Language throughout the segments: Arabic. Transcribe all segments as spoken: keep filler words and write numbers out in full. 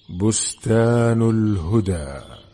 بستان الهدى.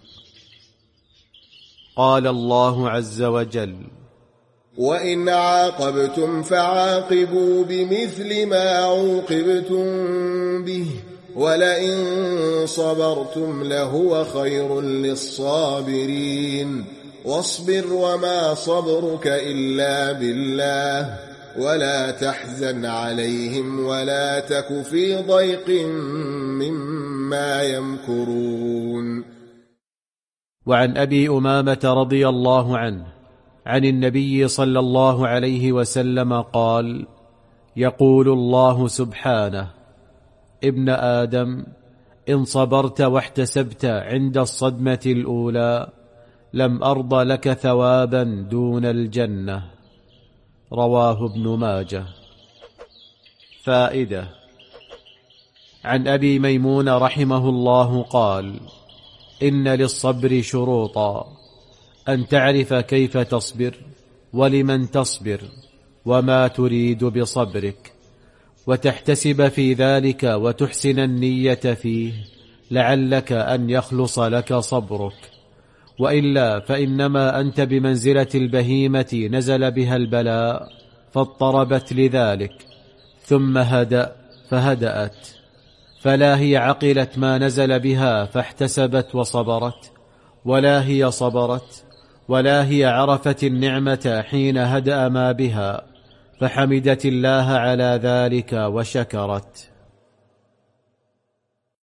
قال الله عز وجل: وإن عاقبتم فعاقبوا بمثل ما عوقبتم به ولئن صبرتم لهو خير للصابرين واصبر وما صبرك إلا بالله ولا تحزن عليهم ولا تك في ضيق مما يمكرون. وعن أبي أمامة رضي الله عنه عن النبي صلى الله عليه وسلم قال: يقول الله سبحانه: ابن آدم، إن صبرت واحتسبت عند الصدمة الأولى لم أرض لك ثوابا دون الجنة. رواه ابن ماجه. فائدة: عن أبي ميمون رحمه الله قال: إن للصبر شروطا، أن تعرف كيف تصبر ولمن تصبر وما تريد بصبرك، وتحتسب في ذلك وتحسن النية فيه لعلك أن يخلص لك صبرك، وإلا فإنما أنت بمنزلة البهيمة نزل بها البلاء فاضطربت لذلك ثم هدأ فهدأت، فلا هي عقلت ما نزل بها فاحتسبت وصبرت، ولا هي صبرت، ولا هي عرفت النعمة حين هدأ ما بها فحمدت الله على ذلك وشكرت.